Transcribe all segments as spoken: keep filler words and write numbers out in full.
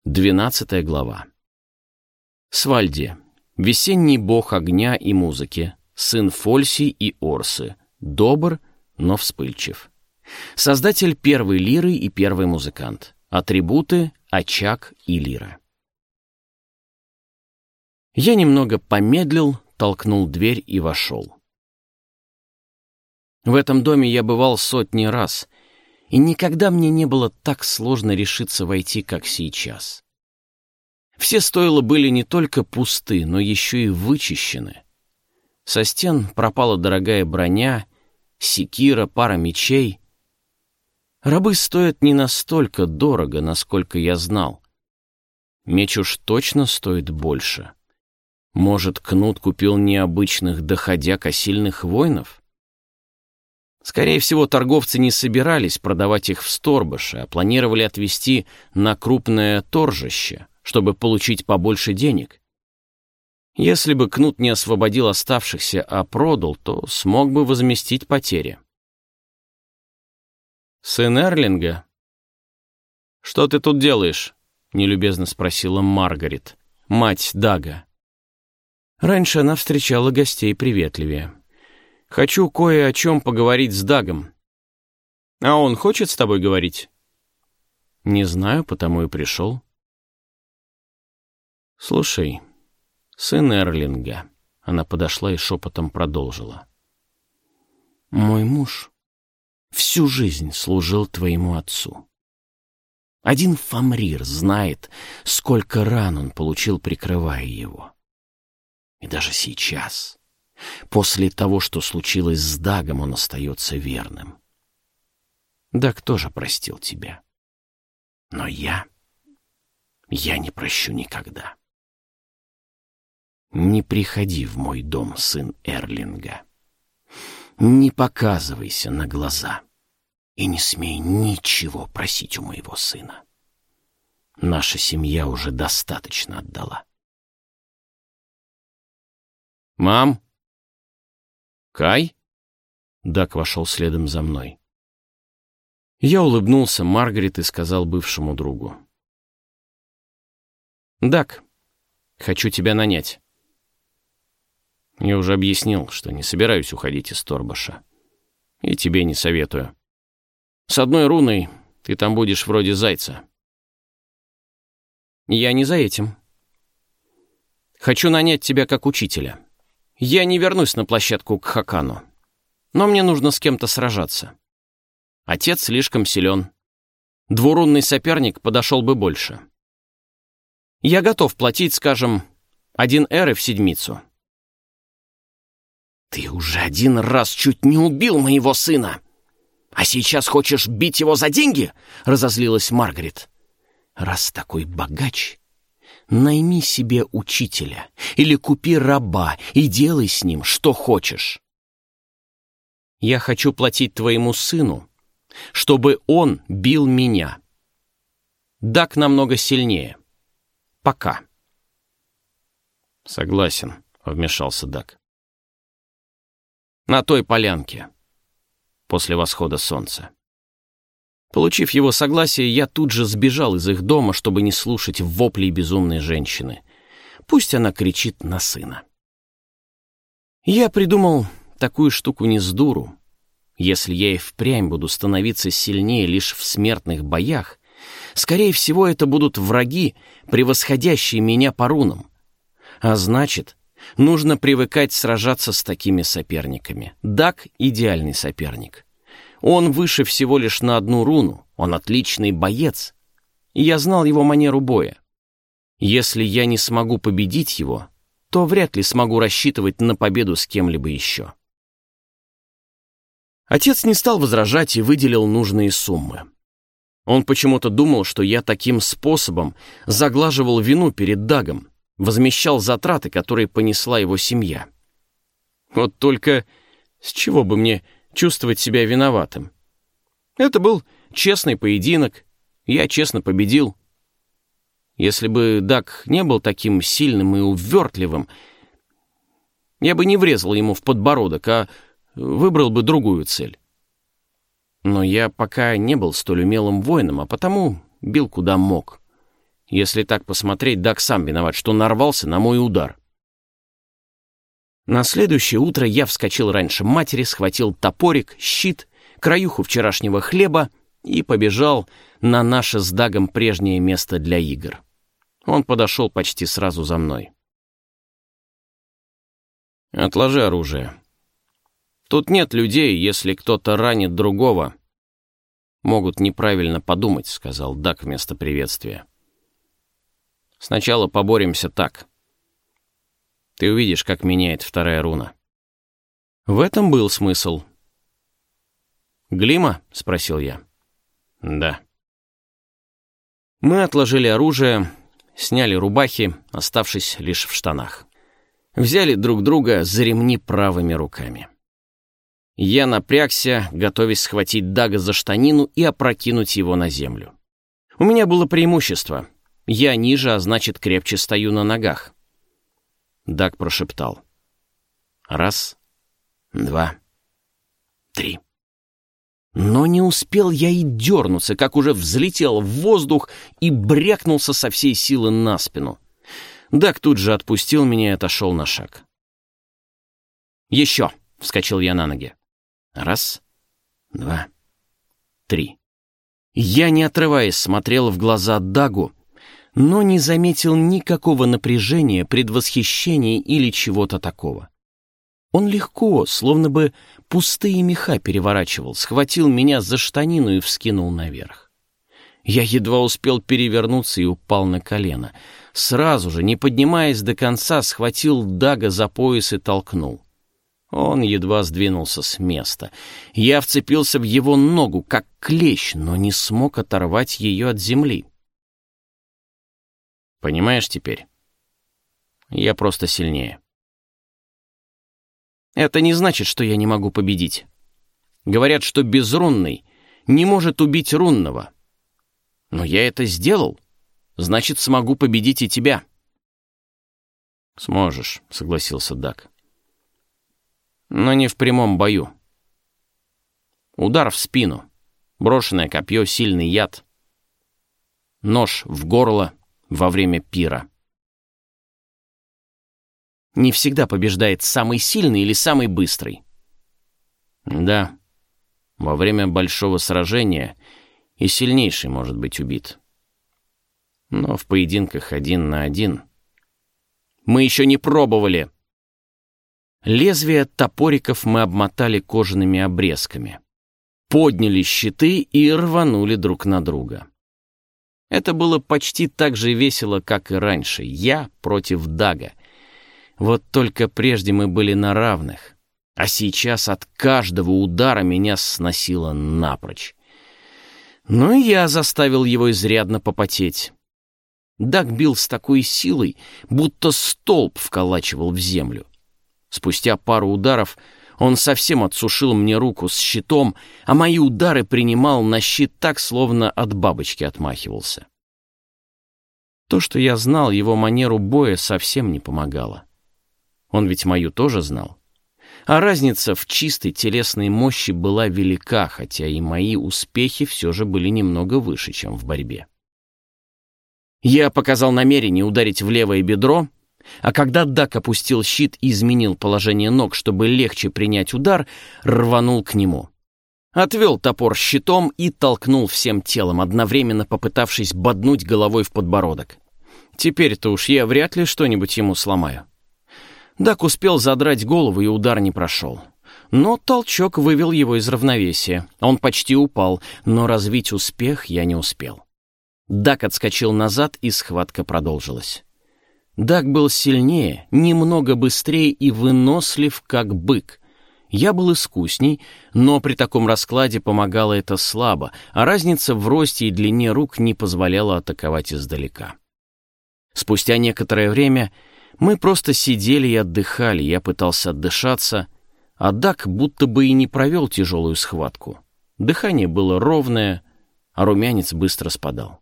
Двенадцатая глава. Свальди, весенний бог огня и музыки, сын Фольси и Орсы, добр, но вспыльчив. Создатель первой лиры и первый музыкант. Атрибуты — очаг и лира. Я немного помедлил, толкнул дверь и вошел. В этом доме я бывал сотни раз, и никогда мне не было так сложно решиться войти, как сейчас. Все стойла были не только пусты, но еще и вычищены. Со стен пропала дорогая броня, секира, пара мечей. Рабы стоят не настолько дорого, насколько я знал. Меч уж точно стоит больше. Может, Кнут купил необычных доходяг, а сильных воинов? Скорее всего, торговцы не собирались продавать их в Сторбаше, а планировали отвезти на крупное торжище, чтобы получить побольше денег. Если бы Кнут не освободил оставшихся, а продал, то смог бы возместить потери. «Сын Эрлинга?» «Что ты тут делаешь?» — нелюбезно спросила Маргарет, мать Дага. Раньше она встречала гостей приветливее. «Хочу кое о чем поговорить с Дагом». «А он хочет с тобой говорить?» «Не знаю, потому и пришел». «Слушай, сын Эрлинга», — она подошла и шепотом продолжила. «Мой муж всю жизнь служил твоему отцу. Один Фамрир знает, сколько ран он получил, прикрывая его. И даже сейчас, после того, что случилось с Дагом, он остается верным. Даг тоже простил тебя. Но я... я не прощу никогда. Не приходи в мой дом, сын Эрлинга. Не показывайся на глаза и не смей ничего просить у моего сына. Наша семья уже достаточно отдала». «Мам?» «Кай?» Даг вошел следом за мной. Я улыбнулся Маргарет и сказал бывшему другу. «Даг, хочу тебя нанять». Я уже объяснил, что не собираюсь уходить из Торбаша. И тебе не советую. С одной руной ты там будешь вроде зайца. Я не за этим. Хочу нанять тебя как учителя. Я не вернусь на площадку к Хакану. Но мне нужно с кем-то сражаться. Отец слишком силен. Двурунный соперник подошел бы больше. Я готов платить, скажем, один эры в седмицу. «Ты уже один раз чуть не убил моего сына, а сейчас хочешь бить его за деньги?» — разозлилась Маргарет. «Раз такой богач, найми себе учителя или купи раба и делай с ним что хочешь. Я хочу платить твоему сыну, чтобы он бил меня. Даг намного сильнее. Пока». «Согласен», — вмешался Даг. «На той полянке, после восхода солнца». Получив его согласие, я тут же сбежал из их дома, чтобы не слушать вопли безумной женщины. Пусть она кричит на сына. Я придумал такую штуку не с дуру. Если я и впрямь буду становиться сильнее лишь в смертных боях, скорее всего, это будут враги, превосходящие меня по рунам. А значит, нужно привыкать сражаться с такими соперниками. Даг — идеальный соперник. Он выше всего лишь на одну руну, он отличный боец. И я знал его манеру боя. Если я не смогу победить его, то вряд ли смогу рассчитывать на победу с кем-либо еще. Отец не стал возражать и выделил нужные суммы. Он почему-то думал, что я таким способом заглаживал вину перед Дагом, возмещал затраты, которые понесла его семья. Вот только с чего бы мне чувствовать себя виноватым? Это был честный поединок, я честно победил. Если бы Даг не был таким сильным и увертливым, я бы не врезал ему в подбородок, а выбрал бы другую цель. Но я пока не был столь умелым воином, а потому бил куда мог. Если так посмотреть, Даг сам виноват, что нарвался на мой удар. На следующее утро я вскочил раньше матери, схватил топорик, щит, краюху вчерашнего хлеба и побежал на наше с Дагом прежнее место для игр. Он подошел почти сразу за мной. «Отложи оружие. Тут нет людей, если кто-то ранит другого. Могут неправильно подумать», — сказал Даг вместо приветствия. «Сначала поборемся так. Ты увидишь, как меняет вторая руна». В этом был смысл. «Глима?» — спросил я. «Да». Мы отложили оружие, сняли рубахи, оставшись лишь в штанах. Взяли друг друга за ремни правыми руками. Я напрягся, готовясь схватить Дага за штанину и опрокинуть его на землю. У меня было преимущество. Я ниже, а значит, крепче стою на ногах. Даг прошептал. Раз, два, три. Но не успел я и дернуться, как уже взлетел в воздух и брякнулся со всей силы на спину. Даг тут же отпустил меня и отошел на шаг. «Еще!» — вскочил я на ноги. Раз, два, три. Я, не отрываясь, смотрел в глаза Дагу, но не заметил никакого напряжения, предвосхищения или чего-то такого. Он легко, словно бы пустые меха переворачивал, схватил меня за штанину и вскинул наверх. Я едва успел перевернуться и упал на колено. Сразу же, не поднимаясь до конца, схватил Дага за пояс и толкнул. Он едва сдвинулся с места. Я вцепился в его ногу, как клещ, но не смог оторвать ее от земли. Понимаешь теперь? Я просто сильнее. Это не значит, что я не могу победить. Говорят, что безрунный не может убить рунного. Но я это сделал. Значит, смогу победить и тебя. Сможешь, согласился Даг. Но не в прямом бою. Удар в спину, брошенное копье, сильный яд, нож в горло во время пира. Не всегда побеждает самый сильный или самый быстрый. Да, во время большого сражения и сильнейший может быть убит. Но в поединках один на один... Мы еще не пробовали. Лезвия топориков мы обмотали кожаными обрезками, подняли щиты и рванули друг на друга. Это было почти так же весело, как и раньше. Я против Дага. Вот только прежде мы были на равных, а сейчас от каждого удара меня сносило напрочь. Ну и я заставил его изрядно попотеть. Даг бил с такой силой, будто столб вколачивал в землю. Спустя пару ударов он совсем отсушил мне руку с щитом, а мои удары принимал на щит так, словно от бабочки отмахивался. То, что я знал его манеру боя, совсем не помогало. Он ведь мою тоже знал. А разница в чистой телесной мощи была велика, хотя и мои успехи все же были немного выше, чем в борьбе. Я показал намерение ударить в левое бедро, а когда Даг опустил щит и изменил положение ног, чтобы легче принять удар, рванул к нему. Отвел топор щитом и толкнул всем телом, одновременно попытавшись боднуть головой в подбородок. Теперь-то уж я вряд ли что-нибудь ему сломаю. Даг успел задрать голову, и удар не прошел. Но толчок вывел его из равновесия. Он почти упал, но развить успех я не успел. Даг отскочил назад, и схватка продолжилась. Даг был сильнее, немного быстрее и вынослив, как бык. Я был искусней, но при таком раскладе помогало это слабо, а разница в росте и длине рук не позволяла атаковать издалека. Спустя некоторое время мы просто сидели и отдыхали, я пытался отдышаться, а Даг будто бы и не провел тяжелую схватку. Дыхание было ровное, а румянец быстро спадал.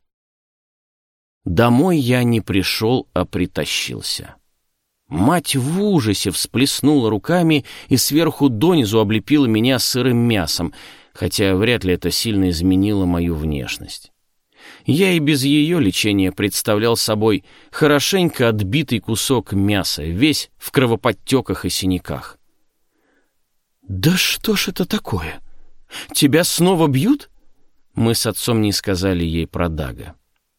Домой я не пришел, а притащился. Мать в ужасе всплеснула руками и сверху донизу облепила меня сырым мясом, хотя вряд ли это сильно изменило мою внешность. Я и без ее лечения представлял собой хорошенько отбитый кусок мяса, весь в кровоподтеках и синяках. «Да что ж это такое? Тебя снова бьют?» Мы с отцом не сказали ей про Дага.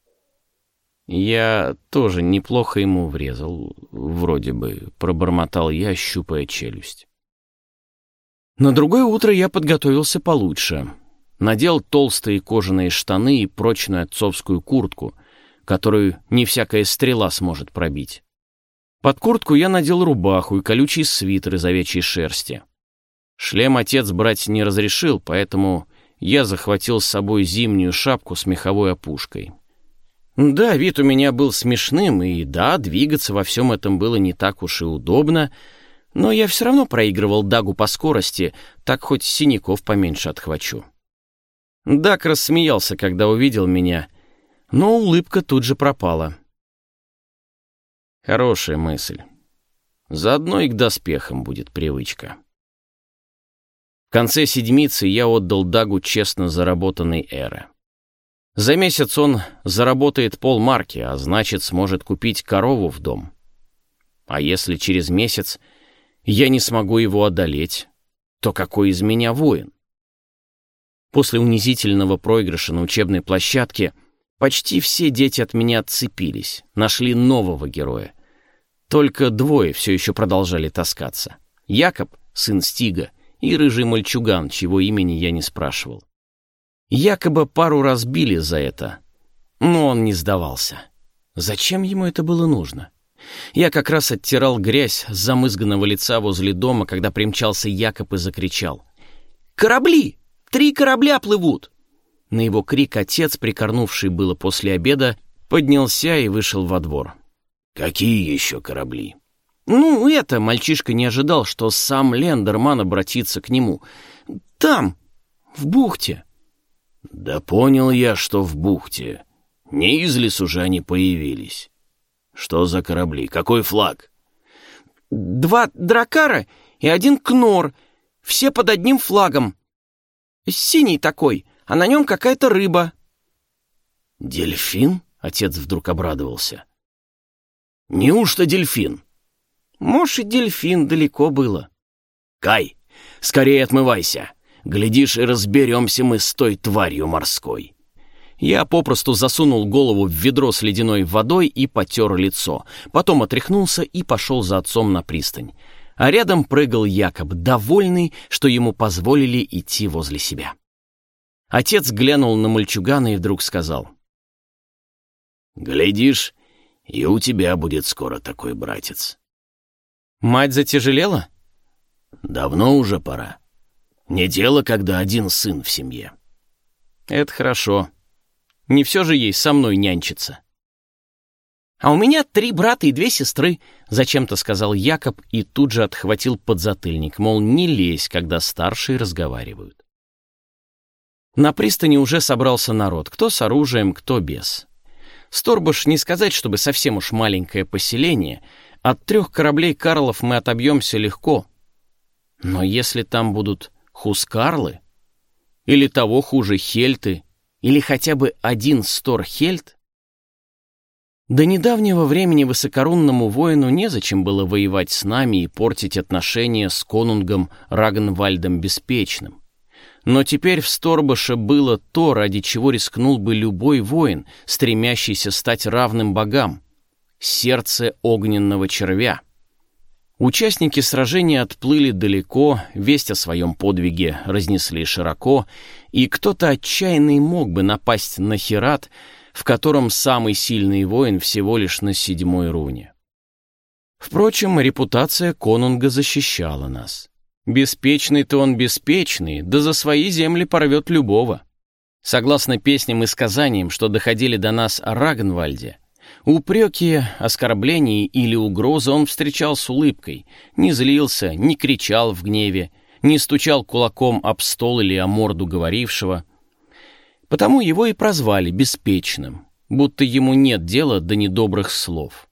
«Я тоже неплохо ему врезал, вроде бы», — пробормотал я, щупая челюсть. На другое утро я подготовился получше. Надел толстые кожаные штаны и прочную отцовскую куртку, которую не всякая стрела сможет пробить. Под куртку я надел рубаху и колючий свитер из овечьей шерсти. Шлем отец брать не разрешил, поэтому я захватил с собой зимнюю шапку с меховой опушкой. Да, вид у меня был смешным, и да, двигаться во всем этом было не так уж и удобно, но я все равно проигрывал Дагу по скорости, так хоть синяков поменьше отхвачу. Даг рассмеялся, когда увидел меня, но улыбка тут же пропала. Хорошая мысль. Заодно и к доспехам будет привычка. В конце седмицы я отдал Дагу честно заработанной эры. За месяц он заработает полмарки, а значит, сможет купить корову в дом. А если через месяц я не смогу его одолеть, то какой из меня воин? После унизительного проигрыша на учебной площадке почти все дети от меня отцепились, нашли нового героя. Только двое все еще продолжали таскаться. Якоб, сын Стига, и рыжий мальчуган, чьего имени я не спрашивал. Якоба пару раз били за это, но он не сдавался. Зачем ему это было нужно? Я как раз оттирал грязь с замызганного лица возле дома, когда примчался Якоб и закричал: «Корабли! Три корабля плывут!» На его крик отец, прикорнувший было после обеда, поднялся и вышел во двор. «Какие еще корабли?» «Ну, это...» — мальчишка не ожидал, что сам Лендерман обратится к нему. «Там, в бухте». «Да понял я, что в бухте. Не из лесу же они появились. Что за корабли? Какой флаг?» «Два дракара и один кнор. Все под одним флагом. Синий такой, а на нем какая-то рыба». «Дельфин?» — отец вдруг обрадовался. «Неужто дельфин?» «Может, и дельфин, далеко было». «Кай, скорее отмывайся. Глядишь, и разберемся мы с той тварью морской». Я попросту засунул голову в ведро с ледяной водой и потер лицо. Потом отряхнулся и пошел за отцом на пристань. А рядом прыгал Якоб, довольный, что ему позволили идти возле себя. Отец глянул на мальчугана и вдруг сказал: «Глядишь, и у тебя будет скоро такой братец». «Мать затяжелела?» «Давно уже пора. Не дело, когда один сын в семье». «Это хорошо. Не все же ей со мной нянчиться». «А у меня три брата и две сестры», — зачем-то сказал Якоб и тут же отхватил подзатыльник, мол, не лезь, когда старшие разговаривают. На пристани уже собрался народ, кто с оружием, кто без. Сторбыш, не сказать, чтобы совсем уж маленькое поселение, от трех кораблей Карлов мы отобьемся легко. Но если там будут хускарлы, или того хуже хельты, или хотя бы один сторхельт, до недавнего времени высокорунному воину незачем было воевать с нами и портить отношения с конунгом Рагнвальдом Беспечным. Но теперь в Сторбаше было то, ради чего рискнул бы любой воин, стремящийся стать равным богам — сердце огненного червя. Участники сражения отплыли далеко, весть о своем подвиге разнесли широко, и кто-то отчаянный мог бы напасть на Херат, в котором самый сильный воин всего лишь на седьмой руне. Впрочем, репутация конунга защищала нас. Беспечный-то он беспечный, да за свои земли порвет любого. Согласно песням и сказаниям, что доходили до нас о Рагнвальде, упреки, оскорбления или угрозы он встречал с улыбкой, не злился, не кричал в гневе, не стучал кулаком об стол или о морду говорившего. Потому его и прозвали Беспечным, будто ему нет дела до недобрых слов.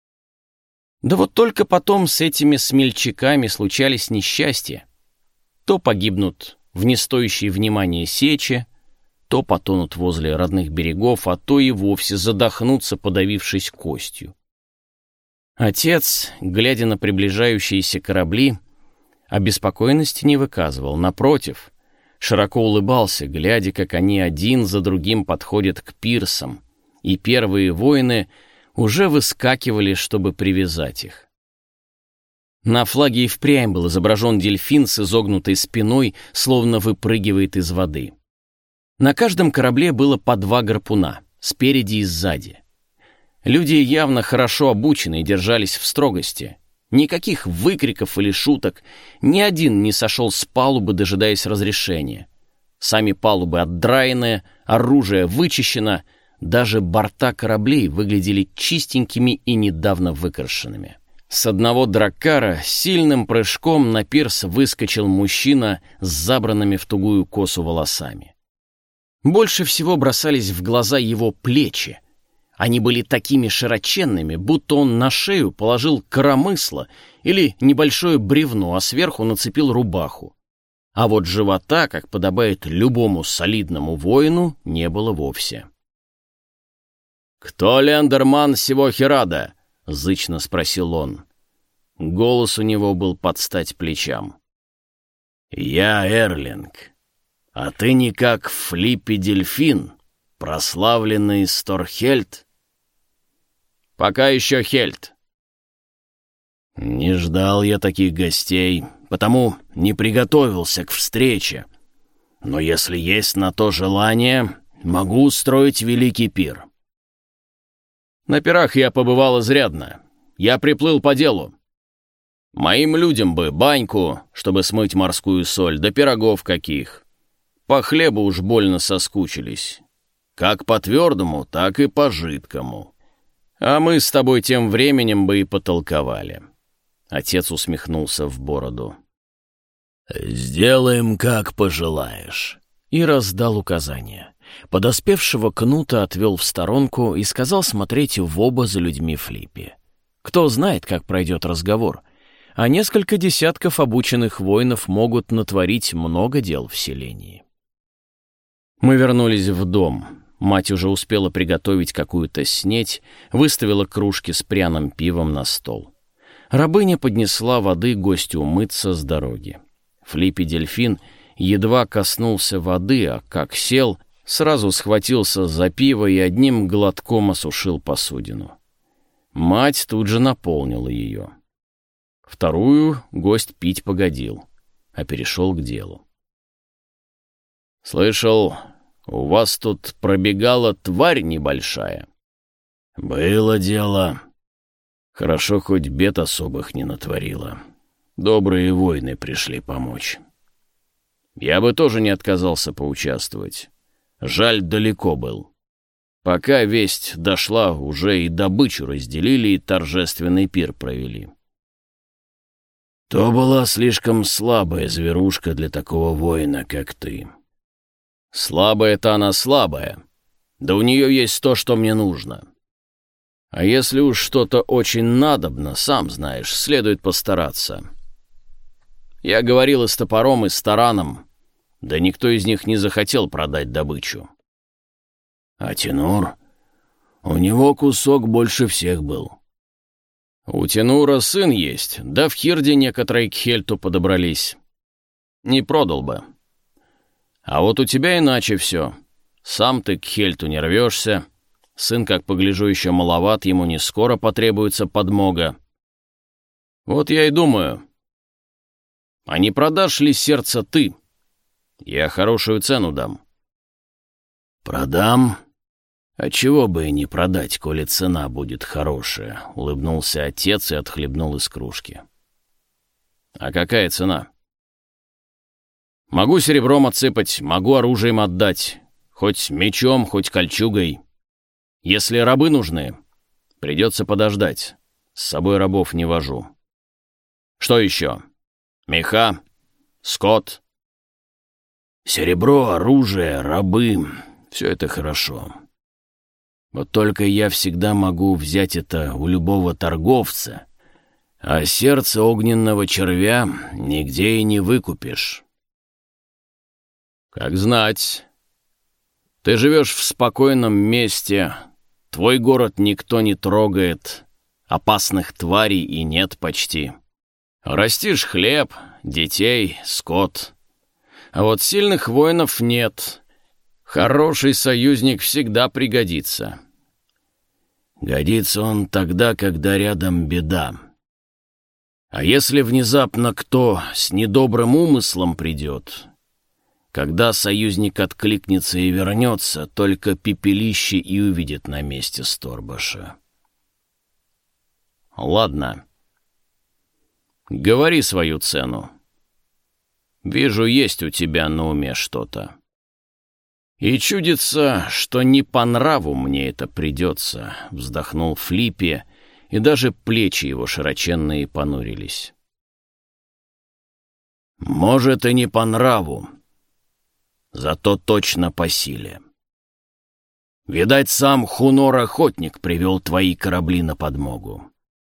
Да вот только потом с этими смельчаками случались несчастья. То погибнут в нестоящей внимания сече, то потонут возле родных берегов, а то и вовсе задохнутся, подавившись костью. Отец, глядя на приближающиеся корабли, обеспокоенности не выказывал. Напротив, широко улыбался, глядя, как они один за другим подходят к пирсам, и первые воины уже выскакивали, чтобы привязать их. На флаге и впрямь был изображен дельфин с изогнутой спиной, словно выпрыгивает из воды. На каждом корабле было по два гарпуна, спереди и сзади. Люди явно хорошо обучены и держались в строгости. Никаких выкриков или шуток, ни один не сошел с палубы, дожидаясь разрешения. Сами палубы отдраены, оружие вычищено, даже борта кораблей выглядели чистенькими и недавно выкрашенными. С одного драккара сильным прыжком на пирс выскочил мужчина с забранными в тугую косу волосами. Больше всего бросались в глаза его плечи. Они были такими широченными, будто он на шею положил коромысло или небольшое бревно, а сверху нацепил рубаху. А вот живота, как подобает любому солидному воину, не было вовсе. «Кто лендерман сего Херада?» — зычно спросил он. Голос у него был под стать плечам. «Я Эрлинг, а ты никак Флиппи Дельфин, прославленный Сторхельд?» «Пока еще Хельд». «Не ждал я таких гостей, потому не приготовился к встрече. Но если есть на то желание, могу устроить великий пир». «На пирах я побывал изрядно. Я приплыл по делу. Моим людям бы баньку, чтобы смыть морскую соль, да пирогов каких. По хлебу уж больно соскучились. Как по твердому, так и по жидкому. А мы с тобой тем временем бы и потолковали». Отец усмехнулся в бороду. «Сделаем, как пожелаешь», и раздал указания. Подоспевшего Кнута отвел в сторонку и сказал смотреть в оба за людьми Флиппи. Кто знает, как пройдет разговор, а несколько десятков обученных воинов могут натворить много дел в селении. Мы вернулись в дом. Мать уже успела приготовить какую-то снеть, выставила кружки с пряным пивом на стол. Рабыня поднесла воды гостю умыться с дороги. Флиппи Дельфин едва коснулся воды, а как сел, сразу схватился за пиво и одним глотком осушил посудину. Мать тут же наполнила ее. Вторую гость пить погодил, а перешел к делу. «Слышал, у вас тут пробегала тварь небольшая». «Было дело. Хорошо, хоть бед особых не натворила. Добрые воины пришли помочь. Я бы тоже не отказался поучаствовать. Жаль, далеко был. Пока весть дошла, уже и добычу разделили, и торжественный пир провели. То была слишком слабая зверушка для такого воина, как ты». «Слабая-то она слабая. Да у нее есть то, что мне нужно. А если уж что-то очень надобно, сам знаешь, следует постараться. Я говорил и с топором, и с тараном, да никто из них не захотел продать добычу». «А Тенур? У него кусок больше всех был». «У Тенура сын есть, да в Хирде некоторые к Хельту подобрались. Не продал бы. А вот у тебя иначе все. Сам ты к Хельту не рвешься. Сын, как погляжу, еще маловат, ему не скоро потребуется подмога. Вот я и думаю, а не продашь ли сердце ты? Я хорошую цену дам». «Продам? А чего бы и не продать, коли цена будет хорошая», — улыбнулся отец и отхлебнул из кружки. «А какая цена?» «Могу серебром отсыпать, могу оружием отдать, хоть мечом, хоть кольчугой. Если рабы нужны, придется подождать, с собой рабов не вожу. Что еще? Меха? Скот?» «Серебро, оружие, рабы — все это хорошо. Вот только я всегда могу взять это у любого торговца, а сердце огненного червя нигде и не выкупишь». «Как знать. Ты живешь в спокойном месте, твой город никто не трогает, опасных тварей и нет почти. Растишь хлеб, детей, скот. А вот сильных воинов нет. Хороший союзник всегда пригодится. Годится он тогда, когда рядом беда. А если внезапно кто с недобрым умыслом придет, когда союзник откликнется и вернется, только пепелище и увидит на месте Сторбаша. Ладно. Говори свою цену. Вижу, есть у тебя на уме что-то. И чудится, что не по нраву мне это придется, вздохнул Флиппи, и даже плечи его широченные понурились. Может, и не по нраву, зато точно по силе. Видать, сам Хунор-охотник привел твои корабли на подмогу.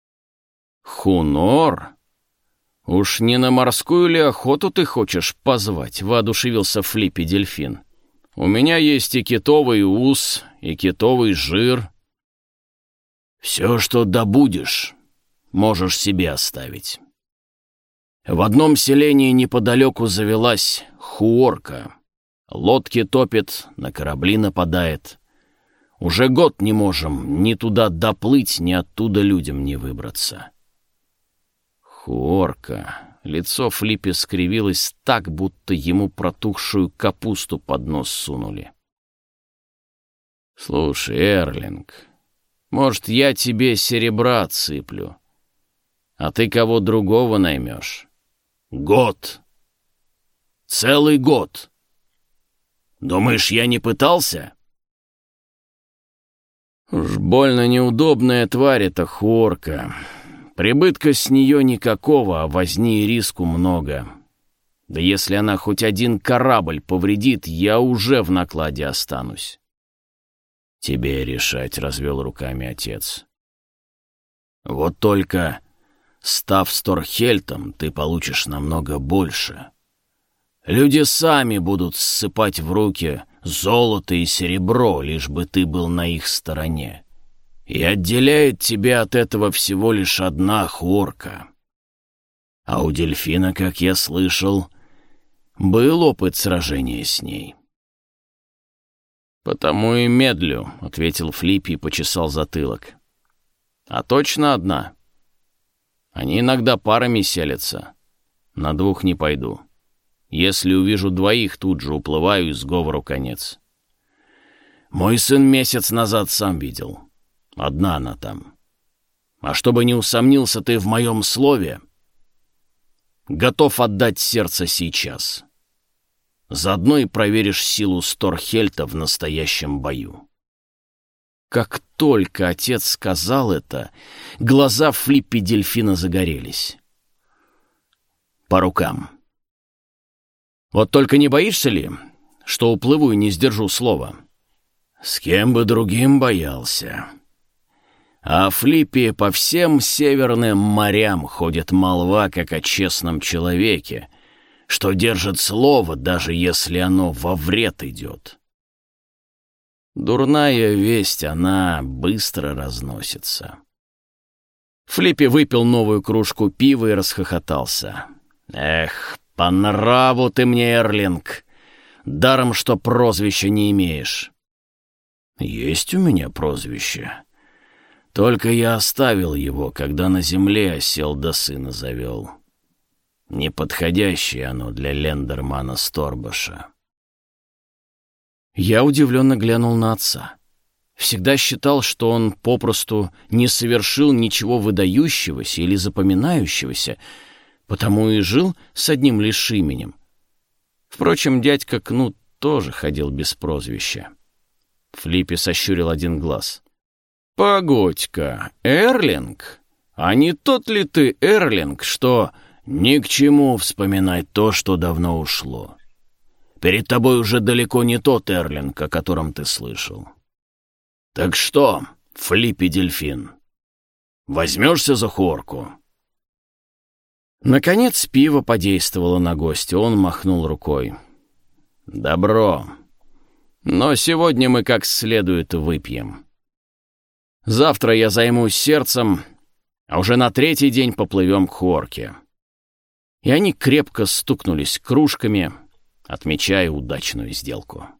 Хунор? Уж не на морскую ли охоту ты хочешь позвать? Воодушевился Флиппи-дельфин. У меня есть и китовый ус, и китовый жир. Все, что добудешь, можешь себе оставить. В одном селении неподалеку завелась хуорка. Лодки топит, на корабли нападает. Уже год не можем ни туда доплыть, ни оттуда людям не выбраться. Хуорка. Лицо Флиппи скривилось так, будто ему протухшую капусту под нос сунули. Слушай, Эрлинг, может, я тебе серебра отсыплю, а ты кого другого наймешь? Год. Целый год. Думаешь, я не пытался? Уж больно неудобная тварь эта хуорка. Прибытка с нее никакого, а возни и риску много. Да если она хоть один корабль повредит, я уже в накладе останусь. Тебе решать, — развел руками отец. Вот только, став Сторхельтом, ты получишь намного больше. Люди сами будут ссыпать в руки золото и серебро, лишь бы ты был на их стороне. И отделяет тебя от этого всего лишь одна хуорка. А у дельфина, как я слышал, был опыт сражения с ней. «Потому и медлю», — ответил Флиппи и почесал затылок. «А точно одна. Они иногда парами селятся. На двух не пойду. Если увижу двоих, тут же уплываю, и сговору конец. Мой сын месяц назад сам видел. Одна она там. А чтобы не усомнился ты в моем слове, готов отдать сердце сейчас. Заодно и проверишь силу Сторхельта в настоящем бою». Как только отец сказал это, глаза Флиппи-дельфина загорелись. «По рукам. Вот только не боишься ли, что уплыву и не сдержу слова?» «С кем бы другим боялся. А Флиппи по всем северным морям ходит молва, как о честном человеке, что держит слово, даже если оно во вред идет. Дурная весть, она быстро разносится». Флиппи выпил новую кружку пива и расхохотался. «Эх, по нраву ты мне, Эрлинг, даром, что прозвища не имеешь». «Есть у меня прозвище. Только я оставил его, когда на земле осел да сына завел. Неподходящее оно для Лендермана Сторбаша». Я удивленно глянул на отца. Всегда считал, что он попросту не совершил ничего выдающегося или запоминающегося, потому и жил с одним лишь именем. Впрочем, дядька Кнут тоже ходил без прозвища. Флиппи сощурил один глаз. «Погодь-ка, Эрлинг? А не тот ли ты Эрлинг, что ни к чему вспоминать то, что давно ушло? Перед тобой уже далеко не тот Эрлинг, о котором ты слышал. Так что, Флиппи-дельфин, возьмешься за хуорку?» Наконец пиво подействовало на гостя, он махнул рукой. «Добро. Но сегодня мы как следует выпьем. Завтра я займусь сердцем, а уже на третий день поплывем к Хорке». И они крепко стукнулись кружками, отмечая удачную сделку.